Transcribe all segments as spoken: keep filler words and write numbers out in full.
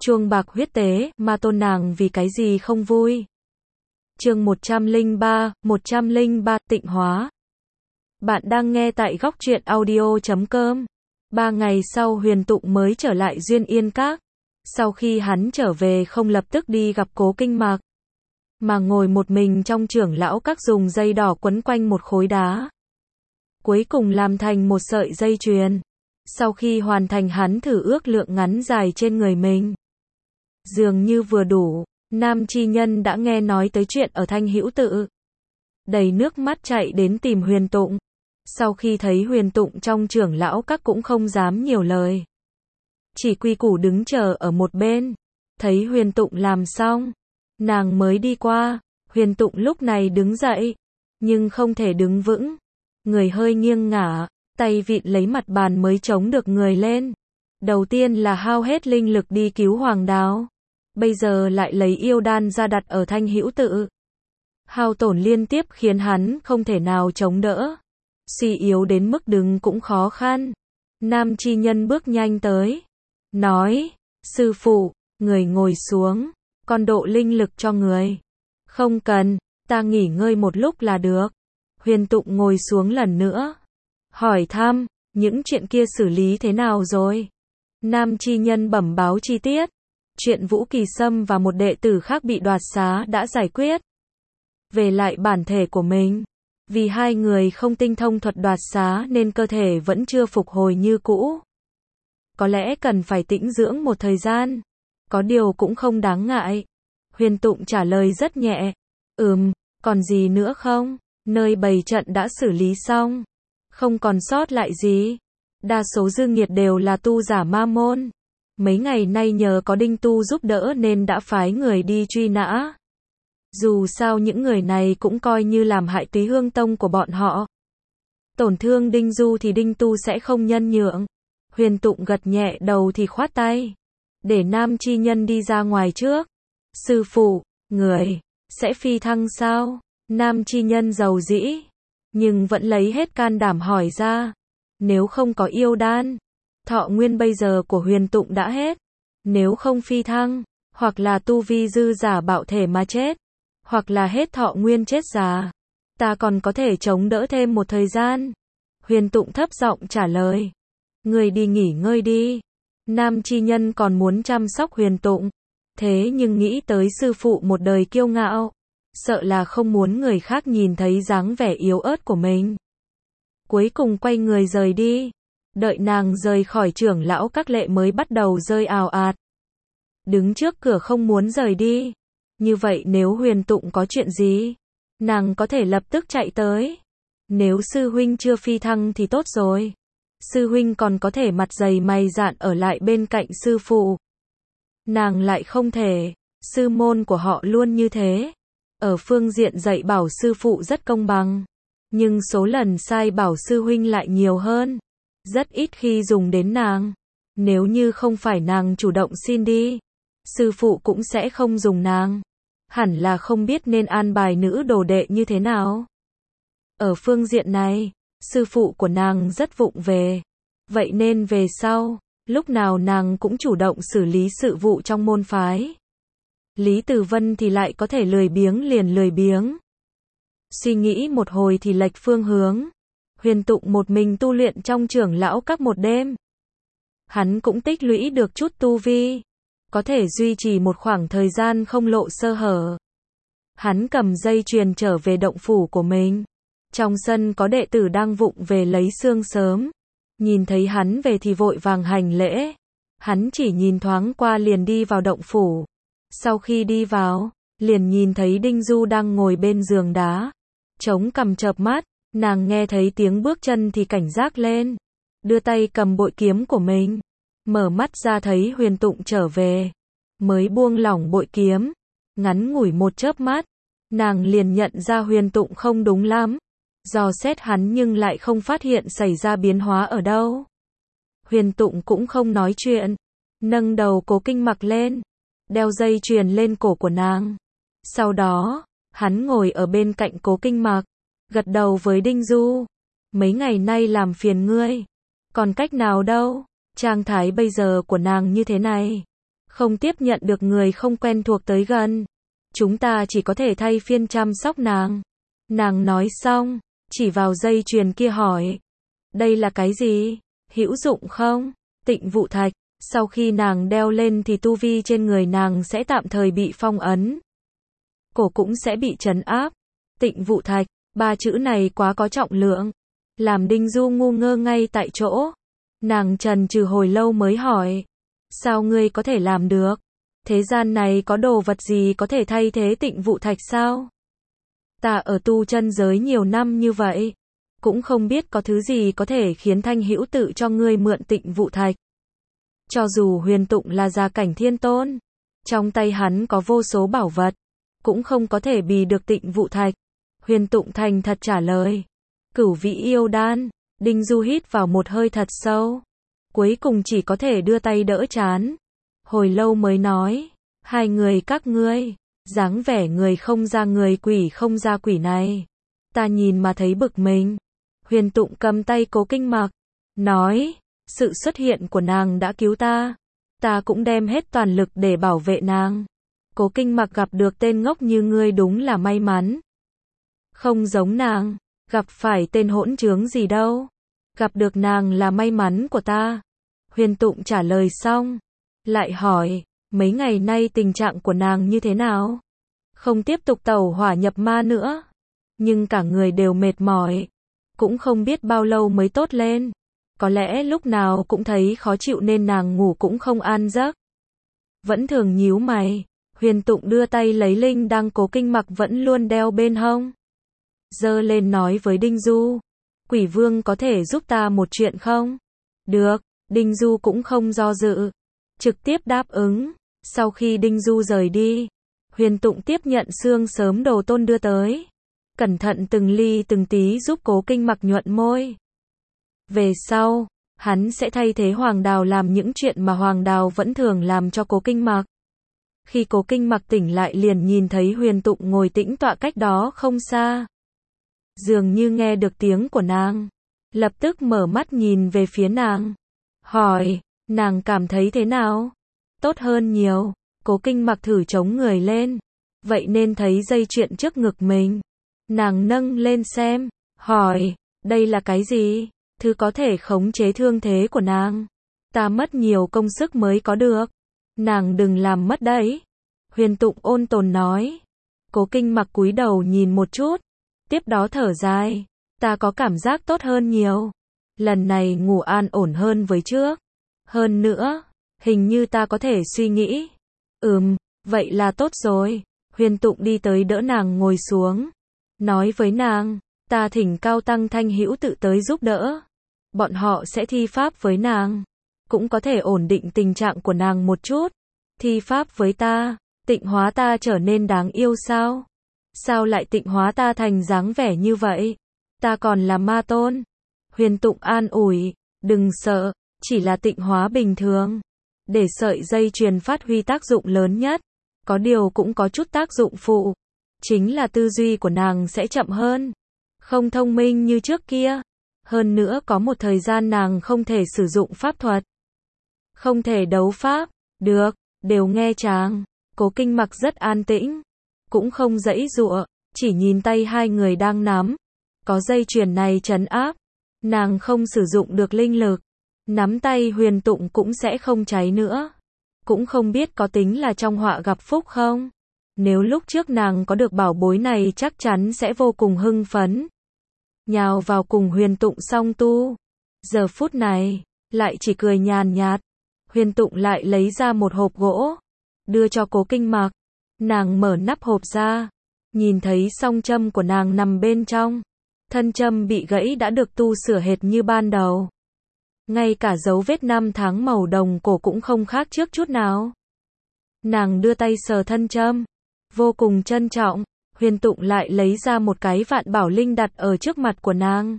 chuông bạc huyết tế, ma tôn nàng vì cái gì không vui. Chương một trăm lẻ ba, một trăm lẻ ba, tịnh hóa. Bạn đang nghe tại góc truyện audio chấm com. Ba ngày sau Huyền Tụng mới trở lại Duyên Yên Các. Sau khi hắn trở về không lập tức đi gặp Cố Kinh Mạc, mà ngồi một mình trong trưởng lão các dùng dây đỏ quấn quanh một khối đá. Cuối cùng làm thành một sợi dây chuyền. Sau khi hoàn thành hắn thử ước lượng ngắn dài trên người mình. Dường như vừa đủ, nam chi nhân đã nghe nói tới chuyện ở Thanh Hữu Tự. Đầy nước mắt chạy đến tìm Huyền Tụng. Sau khi thấy Huyền Tụng trong trưởng lão các cũng không dám nhiều lời. Chỉ quy củ đứng chờ ở một bên. Thấy Huyền Tụng làm xong, nàng mới đi qua. Huyền Tụng lúc này đứng dậy, nhưng không thể đứng vững. Người hơi nghiêng ngả, tay vịn lấy mặt bàn mới chống được người lên. Đầu tiên là hao hết linh lực đi cứu Hoàng Đào. Bây giờ lại lấy yêu đan ra đặt ở Thanh Hữu Tự. Hao tổn liên tiếp khiến hắn không thể nào chống đỡ. Suy yếu đến mức đứng cũng khó khăn. Nam chi nhân bước nhanh tới. Nói, sư phụ, người ngồi xuống. Con độ linh lực cho người. Không cần, ta nghỉ ngơi một lúc là được. Huyền Tụng ngồi xuống lần nữa. Hỏi thăm, những chuyện kia xử lý thế nào rồi? Nam chi nhân bẩm báo chi tiết. Chuyện Vũ Kỳ Sâm và một đệ tử khác bị đoạt xá đã giải quyết. Về lại bản thể của mình. Vì hai người không tinh thông thuật đoạt xá nên cơ thể vẫn chưa phục hồi như cũ. Có lẽ cần phải tĩnh dưỡng một thời gian. Có điều cũng không đáng ngại. Huyền Tụng trả lời rất nhẹ. Ừm, còn gì nữa không? Nơi bày trận đã xử lý xong. Không còn sót lại gì. Đa số dư nghiệt đều là tu giả ma môn. Mấy ngày nay nhờ có Đinh Tu giúp đỡ nên đã phái người đi truy nã. Dù sao những người này cũng coi như làm hại Túy Hương Tông của bọn họ. Tổn thương Đinh Du thì Đinh Tu sẽ không nhân nhượng. Huyền Tụng gật nhẹ đầu thì khoát tay. Để nam chi nhân đi ra ngoài trước. Sư phụ, người, sẽ phi thăng sao? Nam chi nhân giàu dĩ. Nhưng vẫn lấy hết can đảm hỏi ra. Nếu không có yêu đan, thọ nguyên bây giờ của Huyền Tụng đã hết. Nếu không phi thăng, hoặc là tu vi dư giả bạo thể mà chết, hoặc là hết thọ nguyên chết già, ta còn có thể chống đỡ thêm một thời gian. Huyền Tụng thấp giọng trả lời. Người đi nghỉ ngơi đi. Nam chi nhân còn muốn chăm sóc Huyền Tụng. Thế nhưng nghĩ tới sư phụ một đời kiêu ngạo. Sợ là không muốn người khác nhìn thấy dáng vẻ yếu ớt của mình. Cuối cùng quay người rời đi. Đợi nàng rời khỏi trưởng lão các lệ mới bắt đầu rơi ào ạt. Đứng trước cửa không muốn rời đi. Như vậy nếu Huyền Tụng có chuyện gì, nàng có thể lập tức chạy tới. Nếu sư huynh chưa phi thăng thì tốt rồi. Sư huynh còn có thể mặt dày mày dạn ở lại bên cạnh sư phụ. Nàng lại không thể. Sư môn của họ luôn như thế. Ở phương diện dạy bảo sư phụ rất công bằng. Nhưng số lần sai bảo sư huynh lại nhiều hơn. Rất ít khi dùng đến nàng. Nếu như không phải nàng chủ động xin đi, sư phụ cũng sẽ không dùng nàng. Hẳn là không biết nên an bài nữ đồ đệ như thế nào. Ở phương diện này, sư phụ của nàng rất vụng về. Vậy nên về sau, lúc nào nàng cũng chủ động xử lý sự vụ trong môn phái. Lý Tử Vân thì lại có thể lười biếng liền lười biếng. Suy nghĩ một hồi thì lệch phương hướng. Huyền Tụng một mình tu luyện trong trưởng lão các một đêm. Hắn cũng tích lũy được chút tu vi. Có thể duy trì một khoảng thời gian không lộ sơ hở. Hắn cầm dây chuyền trở về động phủ của mình. Trong sân có đệ tử đang vụng về lấy xương sớm. Nhìn thấy hắn về thì vội vàng hành lễ. Hắn chỉ nhìn thoáng qua liền đi vào động phủ. Sau khi đi vào, liền nhìn thấy Đinh Du đang ngồi bên giường đá. Chống cằm chợp mắt, nàng nghe thấy tiếng bước chân thì cảnh giác lên. Đưa tay cầm bội kiếm của mình. Mở mắt ra thấy Huyền Tụng trở về. Mới buông lỏng bội kiếm. Ngắn ngủi một chớp mắt, nàng liền nhận ra Huyền Tụng không đúng lắm. Dò xét hắn nhưng lại không phát hiện xảy ra biến hóa ở đâu. Huyền Tụng cũng không nói chuyện. Nâng đầu Cố Kinh Mạc lên. Đeo dây chuyền lên cổ của nàng. Sau đó, hắn ngồi ở bên cạnh Cố Kinh Mạc. Gật đầu với Đinh Du. Mấy ngày nay làm phiền ngươi. Còn cách nào đâu. Trạng thái bây giờ của nàng như thế này. không tiếp nhận được người không quen thuộc tới gần. Chúng ta chỉ có thể thay phiên chăm sóc nàng. Nàng nói xong, chỉ vào dây chuyền kia hỏi. Đây là cái gì? Hữu dụng không? Tịnh vụ thạch. Sau khi nàng đeo lên thì tu vi trên người nàng sẽ tạm thời bị phong ấn. Cổ cũng sẽ bị trấn áp. Tịnh vụ thạch, ba chữ này quá có trọng lượng. Làm Đinh Du ngu ngơ ngay tại chỗ. Nàng chần chừ hồi lâu mới hỏi. Sao ngươi có thể làm được? Thế gian này có đồ vật gì có thể thay thế tịnh vụ thạch sao? Ta ở tu chân giới nhiều năm như vậy, cũng không biết có thứ gì có thể khiến Thanh Hữu tự cho ngươi mượn tịnh vụ thạch. Cho dù Huyền Tụng là gia cảnh thiên tôn, trong tay hắn có vô số bảo vật, cũng không có thể bì được tịnh vụ thạch. Huyền Tụng thành thật trả lời. Cửu vị yêu đan. Đinh Du hít vào một hơi thật sâu, cuối cùng chỉ có thể đưa tay đỡ trán. Hồi lâu mới nói, hai người các ngươi, dáng vẻ người không ra người quỷ không ra quỷ này, ta nhìn mà thấy bực mình. Huyền Tụng cầm tay Cố Kinh Mặc, nói, sự xuất hiện của nàng đã cứu ta, ta cũng đem hết toàn lực để bảo vệ nàng. Cố Kinh Mặc gặp được tên ngốc như ngươi đúng là may mắn. Không giống nàng, gặp phải tên hỗn trướng gì đâu. Gặp được nàng là may mắn của ta. Huyền Tụng trả lời xong, lại hỏi, mấy ngày nay tình trạng của nàng như thế nào? Không tiếp tục tẩu hỏa nhập ma nữa, nhưng cả người đều mệt mỏi, cũng không biết bao lâu mới tốt lên. Có lẽ lúc nào cũng thấy khó chịu nên nàng ngủ cũng không an giấc. Vẫn thường nhíu mày. Huyền Tụng đưa tay lấy linh đăng Cố Kinh Mặc vẫn luôn đeo bên hông, giơ lên nói với Đinh Du, Quỷ Vương có thể giúp ta một chuyện không? Được. Đinh Du cũng không do dự, trực tiếp đáp ứng. Sau khi Đinh Du rời đi, Huyền Tụng tiếp nhận xương sớm đồ tôn đưa tới, cẩn thận từng ly từng tí giúp Cố Kinh Mặc nhuận môi. Về sau, hắn sẽ thay thế Hoàng Đào làm những chuyện mà Hoàng Đào vẫn thường làm cho Cố Kinh Mặc. Khi Cố Kinh Mặc tỉnh lại liền nhìn thấy Huyền Tụng ngồi tĩnh tọa cách đó không xa. Dường như nghe được tiếng của nàng, lập tức mở mắt nhìn về phía nàng, hỏi, nàng cảm thấy thế nào? Tốt hơn nhiều. Cố Kinh Mặc thử chống người lên, vậy nên thấy dây chuyền trước ngực mình. Nàng nâng lên xem, hỏi, đây là cái gì? Thứ có thể khống chế thương thế của nàng. Ta mất nhiều công sức mới có được. Nàng đừng làm mất đấy. Huyền Tụng ôn tồn nói. Cố Kinh Mặc cúi đầu nhìn một chút, tiếp đó thở dài, ta có cảm giác tốt hơn nhiều. Lần này ngủ an ổn hơn với trước. Hơn nữa, hình như ta có thể suy nghĩ. Ừm, vậy là tốt rồi. Huyền Tụng đi tới đỡ nàng ngồi xuống, nói với nàng, ta thỉnh cao tăng Thanh Hữu tự tới giúp đỡ. Bọn họ sẽ thi pháp với nàng, cũng có thể ổn định tình trạng của nàng một chút. Thi pháp với ta, tịnh hóa ta trở nên đáng yêu sao? Sao lại tịnh hóa ta thành dáng vẻ như vậy? Ta còn là ma tôn. Huyền Tụng an ủi, đừng sợ, chỉ là tịnh hóa bình thường. Để sợi dây chuyền phát huy tác dụng lớn nhất, có điều cũng có chút tác dụng phụ. Chính là tư duy của nàng sẽ chậm hơn, không thông minh như trước kia. Hơn nữa có một thời gian nàng không thể sử dụng pháp thuật, không thể đấu pháp. Được, đều nghe chàng. Cố Kinh Mặc rất an tĩnh, cũng không giãy giụa, chỉ nhìn tay hai người đang nắm. Có dây chuyền này trấn áp, nàng không sử dụng được linh lực, nắm tay Huyền Tụng cũng sẽ không cháy nữa. Cũng không biết có tính là trong họa gặp phúc không? Nếu lúc trước nàng có được bảo bối này chắc chắn sẽ vô cùng hưng phấn, nhào vào cùng Huyền Tụng song tu. Giờ phút này, lại chỉ cười nhàn nhạt. Huyền Tụng lại lấy ra một hộp gỗ, đưa cho Cố Kinh Mặc. Nàng mở nắp hộp ra, nhìn thấy song châm của nàng nằm bên trong. Thân châm bị gãy đã được tu sửa hệt như ban đầu. Ngay cả dấu vết năm tháng màu đồng cổ cũng không khác trước chút nào. Nàng đưa tay sờ thân châm, vô cùng trân trọng. Huyền Tụng lại lấy ra một cái vạn bảo linh đặt ở trước mặt của nàng.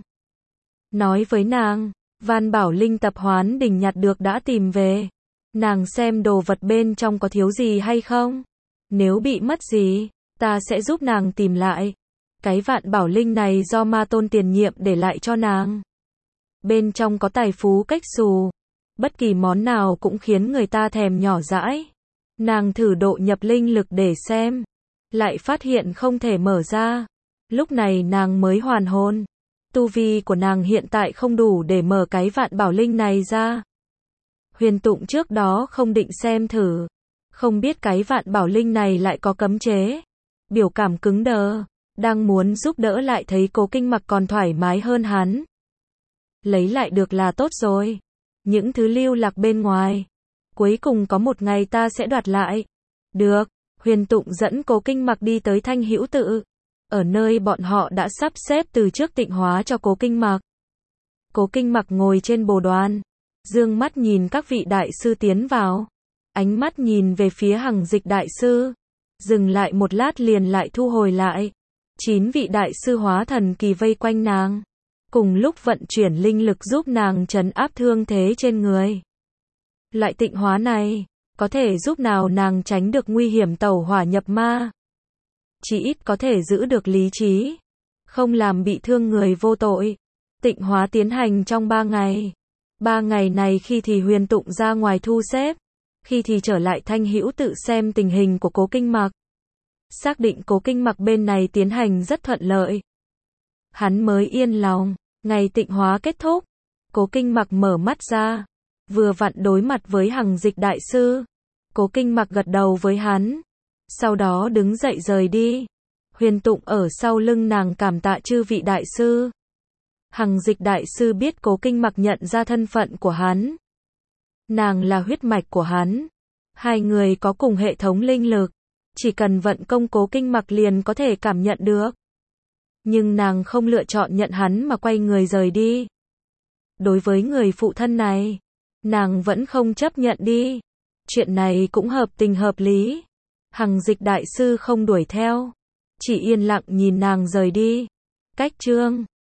Nói với nàng, Van Bảo Linh tập Hoán Đỉnh nhặt được đã tìm về. Nàng xem đồ vật bên trong có thiếu gì hay không. Nếu bị mất gì, ta sẽ giúp nàng tìm lại. Cái Vạn Bảo Linh này do Ma Tôn tiền nhiệm để lại cho nàng. Bên trong có tài phú cách xù. Bất kỳ món nào cũng khiến người ta thèm nhỏ dãi. Nàng thử độ nhập linh lực để xem, lại phát hiện không thể mở ra. Lúc này nàng mới hoàn hồn. Tu vi của nàng hiện tại không đủ để mở cái vạn bảo linh này ra. Huyền Tụng trước đó không định xem thử, không biết cái vạn bảo linh này lại có cấm chế. Biểu cảm cứng đờ, đang muốn giúp đỡ lại thấy Cố Kinh Mặc còn thoải mái hơn hắn. Lấy lại được là tốt rồi. Những thứ lưu lạc bên ngoài, cuối cùng có một ngày ta sẽ đoạt lại. Được, Huyền Tụng dẫn Cố Kinh Mặc đi tới Thanh Hữu Tự. Ở nơi bọn họ đã sắp xếp từ trước tịnh hóa cho Cố Kinh Mặc. Cố Kinh Mặc ngồi trên bồ đoàn, dương mắt nhìn các vị đại sư tiến vào. Ánh mắt nhìn về phía Hằng Dịch đại sư, dừng lại một lát liền lại thu hồi lại. Chín vị đại sư hóa thần kỳ vây quanh nàng, cùng lúc vận chuyển linh lực giúp nàng trấn áp thương thế trên người. Loại tịnh hóa này, có thể giúp nào nàng tránh được nguy hiểm tẩu hỏa nhập ma. Chỉ ít có thể giữ được lý trí, không làm bị thương người vô tội. Tịnh hóa tiến hành trong ba ngày. Ba ngày này khi thì Huyền Tụng ra ngoài thu xếp, khi thì trở lại Thanh Hữu Tự xem tình hình của Cố Kinh Mặc. Xác định Cố Kinh Mặc bên này tiến hành rất thuận lợi, hắn mới yên lòng. Ngày tịnh hóa kết thúc, Cố Kinh Mặc mở mắt ra, vừa vặn đối mặt với Hằng Dịch đại sư. Cố Kinh Mặc gật đầu với hắn, sau đó đứng dậy rời đi. Huyền Tụng ở sau lưng nàng cảm tạ chư vị đại sư. Hằng Dịch đại sư biết Cố Kinh Mặc nhận ra thân phận của hắn. Nàng là huyết mạch của hắn. Hai người có cùng hệ thống linh lực, chỉ cần vận công Cố Kinh Mặc liền có thể cảm nhận được. Nhưng nàng không lựa chọn nhận hắn mà quay người rời đi. Đối với người phụ thân này, nàng vẫn không chấp nhận đi. Chuyện này cũng hợp tình hợp lý. Hằng Dịch đại sư không đuổi theo, chỉ yên lặng nhìn nàng rời đi. Cách chương